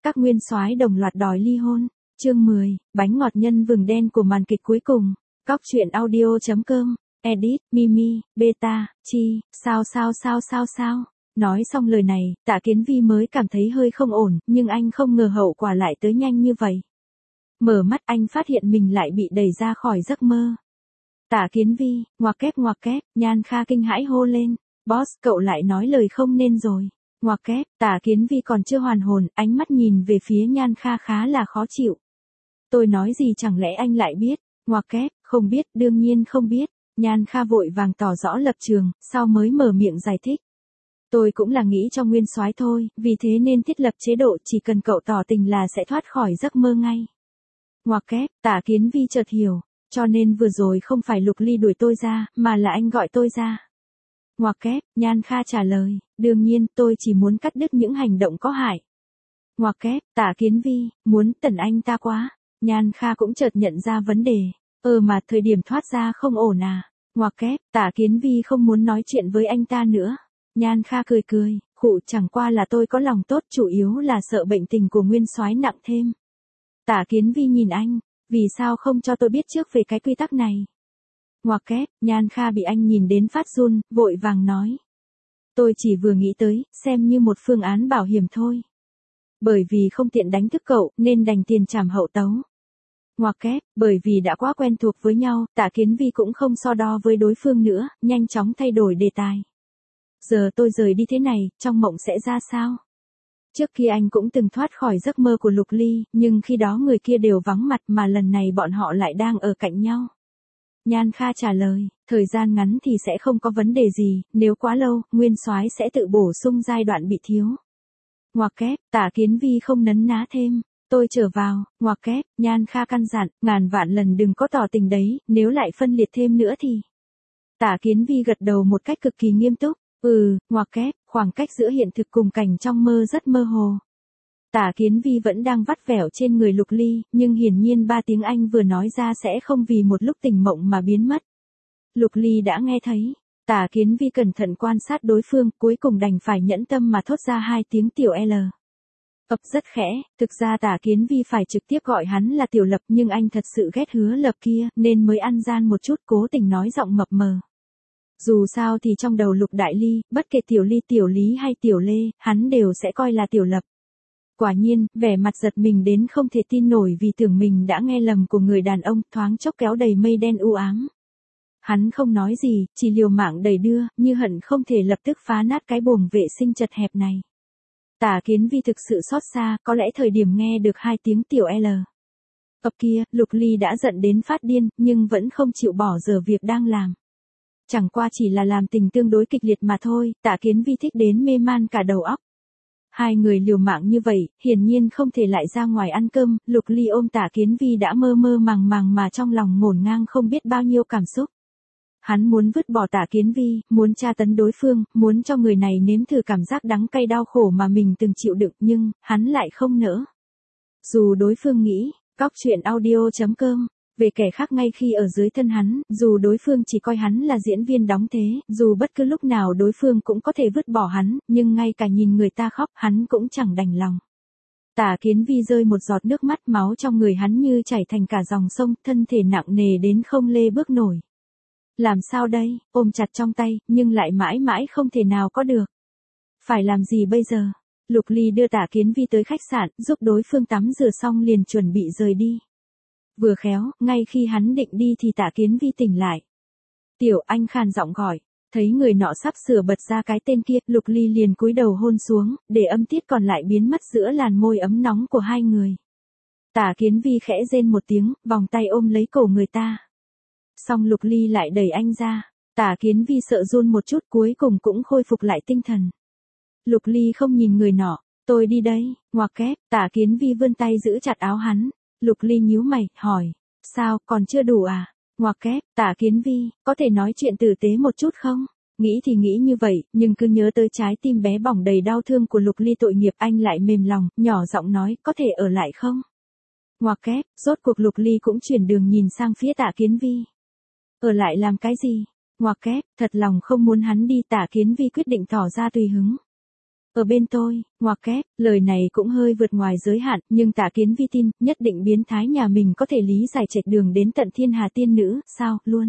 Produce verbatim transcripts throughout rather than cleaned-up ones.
các nguyên soái đồng loạt đòi ly hôn. Chương mười, bánh ngọt nhân vừng đen của màn kịch cuối cùng. Cóc truyện audio chấm com. Edit, Mimi, Beta, Chi, sao sao sao sao sao. Nói xong lời này, Tạ Kiến Vi mới cảm thấy hơi không ổn, nhưng anh không ngờ hậu quả lại tới nhanh như vậy. Mở mắt anh phát hiện mình lại bị đẩy ra khỏi giấc mơ. Tạ Kiến Vi, ngoặc kép ngoặc kép, Nhan Kha kinh hãi hô lên. Boss, cậu lại nói lời không nên rồi. Ngoặc kép, Tạ Kiến Vi còn chưa hoàn hồn, ánh mắt nhìn về phía Nhan Kha khá là khó chịu. Tôi nói gì chẳng lẽ anh lại biết? Ngoặc kép, không biết, đương nhiên không biết. Nhan Kha vội vàng tỏ rõ lập trường, sau mới mở miệng giải thích. Tôi cũng là nghĩ cho nguyên soái thôi, vì thế nên thiết lập chế độ chỉ cần cậu tỏ tình là sẽ thoát khỏi giấc mơ ngay. Ngoặc kép, Tạ Kiến Vi chợt hiểu, cho nên vừa rồi không phải Lục Ly đuổi tôi ra, mà là anh gọi tôi ra. Ngoặc kép, Nhan Kha trả lời, đương nhiên tôi chỉ muốn cắt đứt những hành động có hại. Ngoặc kép, Tạ Kiến Vi, muốn tẩn anh ta quá. Nhan Kha cũng chợt nhận ra vấn đề, ờ mà thời điểm thoát ra không ổn à. Ngoặc kép, Tạ Kiến Vi không muốn nói chuyện với anh ta nữa. Nhan Kha cười cười, khụ chẳng qua là tôi có lòng tốt, chủ yếu là sợ bệnh tình của nguyên soái nặng thêm. Tạ Kiến Vi nhìn anh, vì sao không cho tôi biết trước về cái quy tắc này? Ngoặc kép, Nhan Kha bị anh nhìn đến phát run, vội vàng nói. Tôi chỉ vừa nghĩ tới, xem như một phương án bảo hiểm thôi. Bởi vì không tiện đánh thức cậu, nên đành tiền trảm hậu tấu. Ngoặc kép, bởi vì đã quá quen thuộc với nhau, Tạ Kiến Vi cũng không so đo với đối phương nữa, nhanh chóng thay đổi đề tài. Giờ tôi rời đi thế này, trong mộng sẽ ra sao? Trước kia anh cũng từng thoát khỏi giấc mơ của Lục Ly, nhưng khi đó người kia đều vắng mặt mà lần này bọn họ lại đang ở cạnh nhau. Nhan Kha trả lời, thời gian ngắn thì sẽ không có vấn đề gì, nếu quá lâu, nguyên soái sẽ tự bổ sung giai đoạn bị thiếu. Ngoặc kép, Tạ Kiến Vi không nấn ná thêm. Tôi trở vào, ngoặc kép, Nhan Kha căn dặn, ngàn vạn lần đừng có tỏ tình đấy, nếu lại phân liệt thêm nữa thì. Tạ Kiến Vi gật đầu một cách cực kỳ nghiêm túc, ừ, ngoặc kép, khoảng cách giữa hiện thực cùng cảnh trong mơ rất mơ hồ. Tạ Kiến Vi vẫn đang vắt vẻo trên người Lục Ly, nhưng hiển nhiên ba tiếng anh vừa nói ra sẽ không vì một lúc tỉnh mộng mà biến mất. Lục Ly đã nghe thấy. Tạ Kiến Vi cẩn thận quan sát đối phương, cuối cùng đành phải nhẫn tâm mà thốt ra hai tiếng tiểu L. Ập rất khẽ, thực ra Tạ Kiến Vi phải trực tiếp gọi hắn là Tiểu Lập, nhưng anh thật sự ghét Hứa Lập kia, nên mới ăn gian một chút, cố tình nói giọng mập mờ. Dù sao thì trong đầu Lục Đại Ly, bất kể Tiểu Ly, Tiểu Lý hay Tiểu Lê, hắn đều sẽ coi là Tiểu Lập. Quả nhiên, vẻ mặt giật mình đến không thể tin nổi vì tưởng mình đã nghe lầm của người đàn ông, thoáng chốc kéo đầy mây đen u ám. Hắn không nói gì, chỉ liều mạng đẩy đưa, như hận không thể lập tức phá nát cái buồng vệ sinh chật hẹp này. Tạ Kiến Vi thực sự xót xa, có lẽ thời điểm nghe được hai tiếng tiểu L. Ập kia, Lục Ly đã giận đến phát điên, nhưng vẫn không chịu bỏ dở việc đang làm. Chẳng qua chỉ là làm tình tương đối kịch liệt mà thôi, Tạ Kiến Vi thích đến mê man cả đầu óc. Hai người liều mạng như vậy, hiển nhiên không thể lại ra ngoài ăn cơm, Lục Ly ôm Tạ Kiến Vi đã mơ mơ màng màng mà trong lòng ngổn ngang không biết bao nhiêu cảm xúc. Hắn muốn vứt bỏ Tạ Kiến Vi, muốn tra tấn đối phương, muốn cho người này nếm thử cảm giác đắng cay đau khổ mà mình từng chịu đựng, nhưng, hắn lại không nỡ. Dù đối phương nghĩ, cóc truyện audio chấm com, về kẻ khác ngay khi ở dưới thân hắn, dù đối phương chỉ coi hắn là diễn viên đóng thế, dù bất cứ lúc nào đối phương cũng có thể vứt bỏ hắn, nhưng ngay cả nhìn người ta khóc, hắn cũng chẳng đành lòng. Tạ Kiến Vi rơi một giọt nước mắt, máu trong người hắn như chảy thành cả dòng sông, thân thể nặng nề đến không lê bước nổi. Làm sao đây, ôm chặt trong tay, nhưng lại mãi mãi không thể nào có được. Phải làm gì bây giờ? Lục Ly đưa Tạ Kiến Vi tới khách sạn, giúp đối phương tắm rửa xong liền chuẩn bị rời đi. Vừa khéo, ngay khi hắn định đi thì Tạ Kiến Vi tỉnh lại. Tiểu Anh khàn giọng gọi, thấy người nọ sắp sửa bật ra cái tên kia, Lục Ly liền cúi đầu hôn xuống, để âm tiết còn lại biến mất giữa làn môi ấm nóng của hai người. Tạ Kiến Vi khẽ rên một tiếng, vòng tay ôm lấy cổ người ta. Xong Lục Ly lại đẩy anh ra, Tạ Kiến Vi sợ run một chút, cuối cùng cũng khôi phục lại tinh thần. Lục Ly không nhìn người nọ, tôi đi đây, ngoặc kép, Tạ Kiến Vi vươn tay giữ chặt áo hắn. Lục Ly nhíu mày, hỏi, sao, còn chưa đủ à? Ngoặc kép, Tạ Kiến Vi, có thể nói chuyện tử tế một chút không? Nghĩ thì nghĩ như vậy, nhưng cứ nhớ tới trái tim bé bỏng đầy đau thương của Lục Ly tội nghiệp, anh lại mềm lòng, nhỏ giọng nói, có thể ở lại không? Ngoặc kép, rốt cuộc Lục Ly cũng chuyển đường nhìn sang phía Tạ Kiến Vi. Ở lại làm cái gì? Ngoặc kép, thật lòng không muốn hắn đi, Tạ Kiến Vi quyết định tỏ ra tùy hứng. ở bên tôi, ngoặc kép, lời này cũng hơi vượt ngoài giới hạn, nhưng Tạ Kiến Vi tin, nhất định biến thái nhà mình có thể lý giải trạch đường đến tận thiên hà tiên nữ, sao, luôn.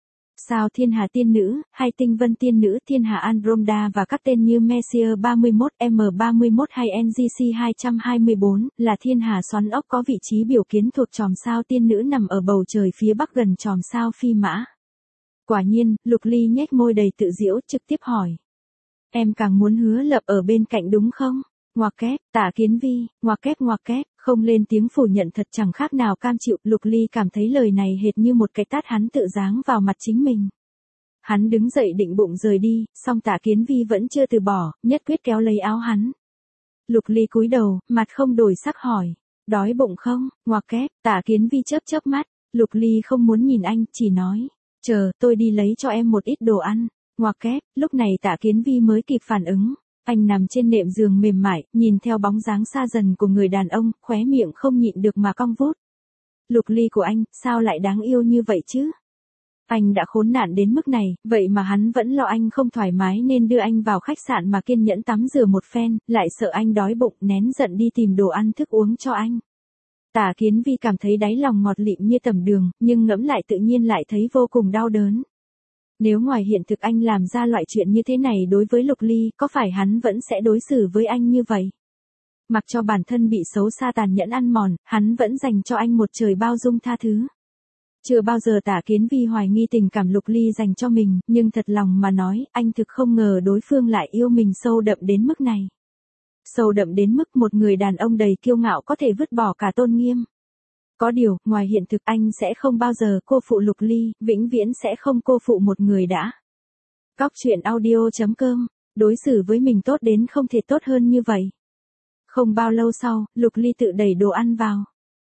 Sao thiên hà tiên nữ, hay tinh vân tiên nữ, thiên hà Andromeda và các tên như Messier ba mươi mốt, M ba mươi mốt hay N G C hai hai bốn, là thiên hà xoắn ốc có vị trí biểu kiến thuộc chòm sao tiên nữ nằm ở bầu trời phía bắc gần chòm sao Phi Mã. Quả nhiên, Lục Ly nhếch môi đầy tự giễu, trực tiếp hỏi. Em càng muốn Hứa Lập ở bên cạnh đúng không? Ngoặc kép, Tạ Kiến Vi, ngoặc kép ngoặc kép, không lên tiếng phủ nhận thật chẳng khác nào cam chịu. Lục Ly cảm thấy lời này hệt như một cái tát hắn tự giáng vào mặt chính mình. Hắn đứng dậy định bụng rời đi, song Tạ Kiến Vi vẫn chưa từ bỏ, nhất quyết kéo lấy áo hắn. Lục Ly cúi đầu, mặt không đổi sắc hỏi. Đói bụng không? Ngoặc kép, Tạ Kiến Vi chớp chớp mắt. Lục Ly không muốn nhìn anh, chỉ nói. Chờ, tôi đi lấy cho em một ít đồ ăn. Ngoặc kép, lúc này Tạ Kiến Vi mới kịp phản ứng. Anh nằm trên nệm giường mềm mại, nhìn theo bóng dáng xa dần của người đàn ông, khóe miệng không nhịn được mà cong vút. Lục Ly của anh, sao lại đáng yêu như vậy chứ? Anh đã khốn nạn đến mức này, vậy mà hắn vẫn lo anh không thoải mái nên đưa anh vào khách sạn mà kiên nhẫn tắm rửa một phen, lại sợ anh đói bụng, nén giận đi tìm đồ ăn thức uống cho anh. Tạ Kiến Vi cảm thấy đáy lòng ngọt lịm như tầm đường, nhưng ngẫm lại tự nhiên lại thấy vô cùng đau đớn. Nếu ngoài hiện thực anh làm ra loại chuyện như thế này đối với Lục Ly, có phải hắn vẫn sẽ đối xử với anh như vậy? Mặc cho bản thân bị xấu xa tàn nhẫn ăn mòn, hắn vẫn dành cho anh một trời bao dung tha thứ. Chưa bao giờ Tạ Kiến Vi hoài nghi tình cảm Lục Ly dành cho mình, nhưng thật lòng mà nói, anh thực không ngờ đối phương lại yêu mình sâu đậm đến mức này. Sâu đậm đến mức một người đàn ông đầy kiêu ngạo có thể vứt bỏ cả tôn nghiêm. Có điều, ngoài hiện thực anh sẽ không bao giờ cô phụ Lục Ly, vĩnh viễn sẽ không cô phụ một người đã. Cóc truyện audio chấm com, đối xử với mình tốt đến không thể tốt hơn như vậy. Không bao lâu sau, Lục Ly tự đẩy đồ ăn vào.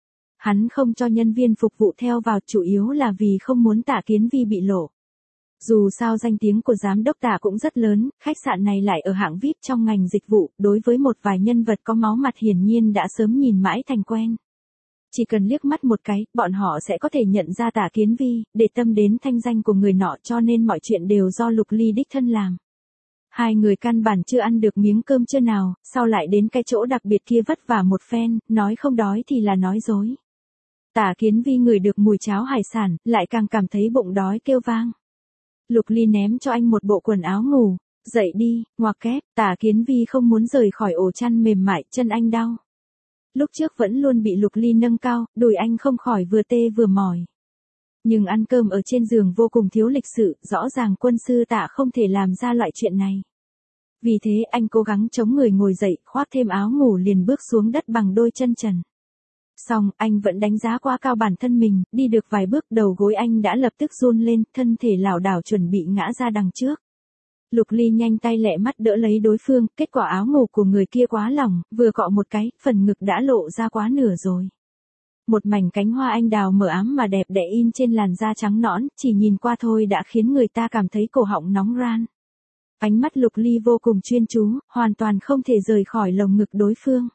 Hắn không cho nhân viên phục vụ theo vào chủ yếu là vì không muốn Tạ Kiến Vi bị lộ. Dù sao danh tiếng của giám đốc Tạ cũng rất lớn, khách sạn này lại ở hạng vi ai pi trong ngành dịch vụ, đối với một vài nhân vật có máu mặt hiển nhiên đã sớm nhìn mãi thành quen. Chỉ cần liếc mắt một cái, bọn họ sẽ có thể nhận ra Tạ Kiến Vi, để tâm đến thanh danh của người nọ cho nên mọi chuyện đều do Lục Ly đích thân làm. Hai người căn bản chưa ăn được miếng cơm trưa nào, sau lại đến cái chỗ đặc biệt kia vất vả một phen, nói không đói thì là nói dối. Tạ Kiến Vi ngửi được mùi cháo hải sản, lại càng cảm thấy bụng đói kêu vang. Lục Ly ném cho anh một bộ quần áo ngủ, dậy đi, ngoặc kép, Tạ Kiến Vi không muốn rời khỏi ổ chăn mềm mại, chân anh đau. Lúc trước vẫn luôn bị Lục Ly nâng cao, đùi anh không khỏi vừa tê vừa mỏi. Nhưng ăn cơm ở trên giường vô cùng thiếu lịch sự, rõ ràng quân sư Tạ không thể làm ra loại chuyện này. Vì thế anh cố gắng chống người ngồi dậy, khoác thêm áo ngủ liền bước xuống đất bằng đôi chân trần. Xong, anh vẫn đánh giá quá cao bản thân mình, đi được vài bước đầu gối anh đã lập tức run lên, thân thể lảo đảo chuẩn bị ngã ra đằng trước. Lục Ly nhanh tay lẹ mắt đỡ lấy đối phương, kết quả áo ngủ của người kia quá lỏng, vừa cọ một cái, phần ngực đã lộ ra quá nửa rồi. Một mảnh cánh hoa anh đào mờ ám mà đẹp đẽ in trên làn da trắng nõn, chỉ nhìn qua thôi đã khiến người ta cảm thấy cổ họng nóng ran. Ánh mắt Lục Ly vô cùng chuyên chú, hoàn toàn không thể rời khỏi lồng ngực đối phương.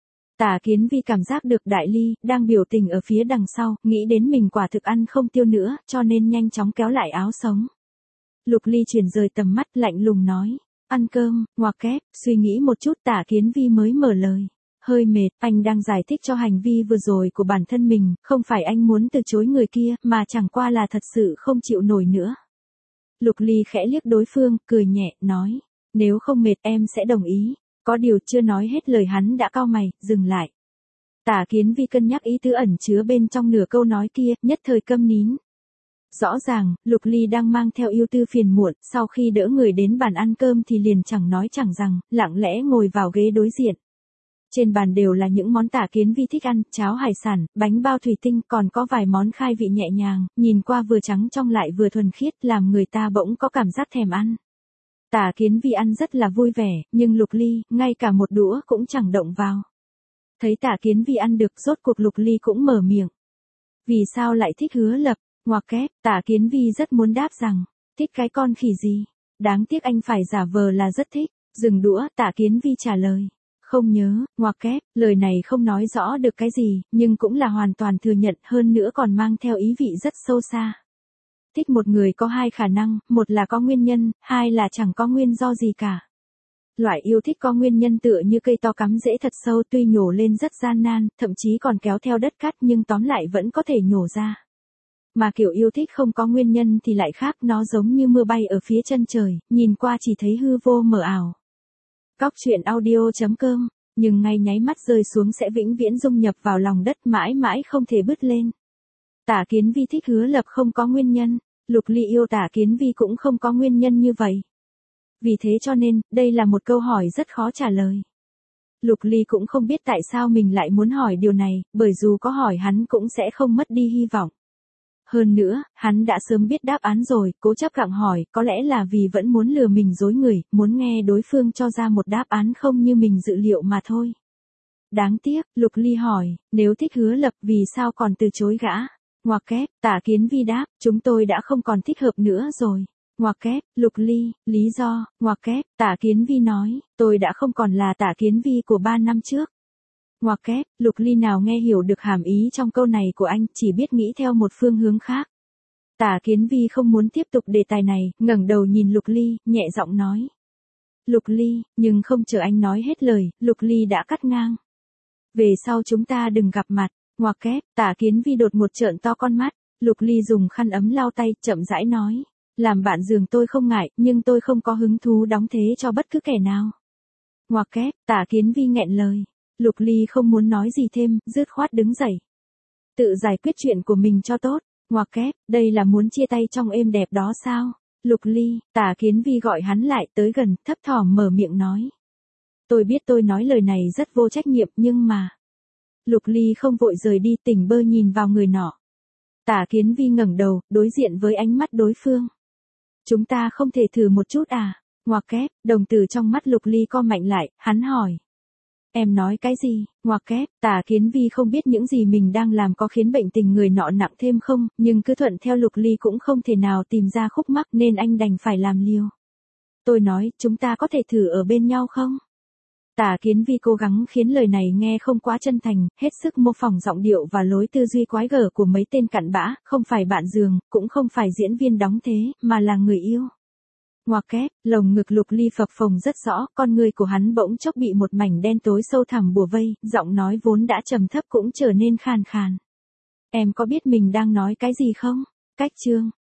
Tạ Kiến Vi cảm giác được Đại Ly đang biểu tình ở phía đằng sau, nghĩ đến mình quả thực ăn không tiêu nữa, cho nên nhanh chóng kéo lại áo sống. Lục Ly chuyển rời tầm mắt lạnh lùng nói, ăn cơm, ngoặc kép, suy nghĩ một chút Tạ Kiến Vi mới mở lời. Hơi mệt, anh đang giải thích cho hành vi vừa rồi của bản thân mình, không phải anh muốn từ chối người kia, mà chẳng qua là thật sự không chịu nổi nữa. Lục Ly khẽ liếc đối phương, cười nhẹ, nói, nếu không mệt em sẽ đồng ý. Có điều chưa nói hết lời hắn đã cau mày, dừng lại. Tạ Kiến Vi cân nhắc ý tứ ẩn chứa bên trong nửa câu nói kia, nhất thời câm nín. Rõ ràng, Lục Ly đang mang theo ưu tư phiền muộn, sau khi đỡ người đến bàn ăn cơm thì liền chẳng nói chẳng rằng, lặng lẽ ngồi vào ghế đối diện. Trên bàn đều là những món Tạ Kiến Vi thích ăn, cháo hải sản, bánh bao thủy tinh, còn có vài món khai vị nhẹ nhàng, nhìn qua vừa trắng trong lại vừa thuần khiết, làm người ta bỗng có cảm giác thèm ăn. Tạ Kiến Vi ăn rất là vui vẻ, nhưng Lục Ly, ngay cả một đũa cũng chẳng động vào. Thấy Tạ Kiến Vi ăn được, rốt cuộc Lục Ly cũng mở miệng. Vì sao lại thích Hứa Lập? Ngoặc kép, Tạ Kiến Vi rất muốn đáp rằng, thích cái con khỉ gì? Đáng tiếc anh phải giả vờ là rất thích. Dừng đũa, Tạ Kiến Vi trả lời. Không nhớ, ngoặc kép, lời này không nói rõ được cái gì, nhưng cũng là hoàn toàn thừa nhận, hơn nữa còn mang theo ý vị rất sâu xa. Thích một người có hai khả năng, một là có nguyên nhân, hai là chẳng có nguyên do gì cả. Loại yêu thích có nguyên nhân tựa như cây to cắm rễ thật sâu, tuy nhổ lên rất gian nan, thậm chí còn kéo theo đất cát, nhưng tóm lại vẫn có thể nhổ ra. Mà kiểu yêu thích không có nguyên nhân thì lại khác, nó giống như mưa bay ở phía chân trời, nhìn qua chỉ thấy hư vô mờ ảo. Cóc truyện audio chấm com, nhưng ngay nháy mắt rơi xuống sẽ vĩnh viễn dung nhập vào lòng đất, mãi mãi không thể bứt lên. Tả Kiến Vi thích Hứa Lập không có nguyên nhân, Lục Ly yêu Tả Kiến Vi cũng không có nguyên nhân như vậy. Vì thế cho nên, đây là một câu hỏi rất khó trả lời. Lục Ly cũng không biết tại sao mình lại muốn hỏi điều này, bởi dù có hỏi hắn cũng sẽ không mất đi hy vọng. Hơn nữa, hắn đã sớm biết đáp án rồi, cố chấp gặng hỏi, có lẽ là vì vẫn muốn lừa mình dối người, muốn nghe đối phương cho ra một đáp án không như mình dự liệu mà thôi. Đáng tiếc, Lục Ly hỏi, nếu thích Hứa Lập vì sao còn từ chối gã? Ngoặc kép, Tả Kiến Vi đáp, chúng tôi đã không còn thích hợp nữa rồi. Ngoặc kép, Lục Ly, lý do, ngoặc kép, Tả Kiến Vi nói, tôi đã không còn là Tả Kiến Vi của ba năm trước. Ngoặc kép, Lục Ly nào nghe hiểu được hàm ý trong câu này của anh, chỉ biết nghĩ theo một phương hướng khác. Tả Kiến Vi không muốn tiếp tục đề tài này, ngẩng đầu nhìn Lục Ly, nhẹ giọng nói. Lục Ly, nhưng không chờ anh nói hết lời, Lục Ly đã cắt ngang. Về sau chúng ta đừng gặp mặt, ngoặc kép, Tả Kiến Vi đột một trợn to con mắt, Lục Ly dùng khăn ấm lau tay, chậm rãi nói. Làm bạn giường tôi không ngại, nhưng tôi không có hứng thú đóng thế cho bất cứ kẻ nào. Ngoặc kép, Tả Kiến Vi nghẹn lời. Lục Ly không muốn nói gì thêm, dứt khoát đứng dậy. Tự giải quyết chuyện của mình cho tốt. Ngoặc kép, đây là muốn chia tay trong êm đẹp đó sao? Lục Ly, Tả Kiến Vi gọi hắn lại tới gần, thấp thỏm mở miệng nói. Tôi biết tôi nói lời này rất vô trách nhiệm nhưng mà. Lục Ly không vội rời đi, tỉnh bơ nhìn vào người nọ. Tả Kiến Vi ngẩng đầu, đối diện với ánh mắt đối phương. Chúng ta không thể thử một chút à? Ngoặc kép, đồng tử trong mắt Lục Ly co mạnh lại, hắn hỏi. Em nói cái gì? Ngoặc kép, Tả Kiến Vi không biết những gì mình đang làm có khiến bệnh tình người nọ nặng thêm không, nhưng cứ thuận theo Lục Ly cũng không thể nào tìm ra khúc mắc nên anh đành phải làm liều. Tôi nói, chúng ta có thể thử ở bên nhau không? Tả Kiến Vi cố gắng khiến lời này nghe không quá chân thành, hết sức mô phỏng giọng điệu và lối tư duy quái gở của mấy tên cặn bã, không phải bạn giường, cũng không phải diễn viên đóng thế, mà là người yêu. Ngoặc kép, lồng ngực Lục Ly phập phồng rất rõ, con người của hắn bỗng chốc bị một mảnh đen tối sâu thẳm bủa vây, giọng nói vốn đã trầm thấp cũng trở nên khàn khàn. Em có biết mình đang nói cái gì không? Cách chương.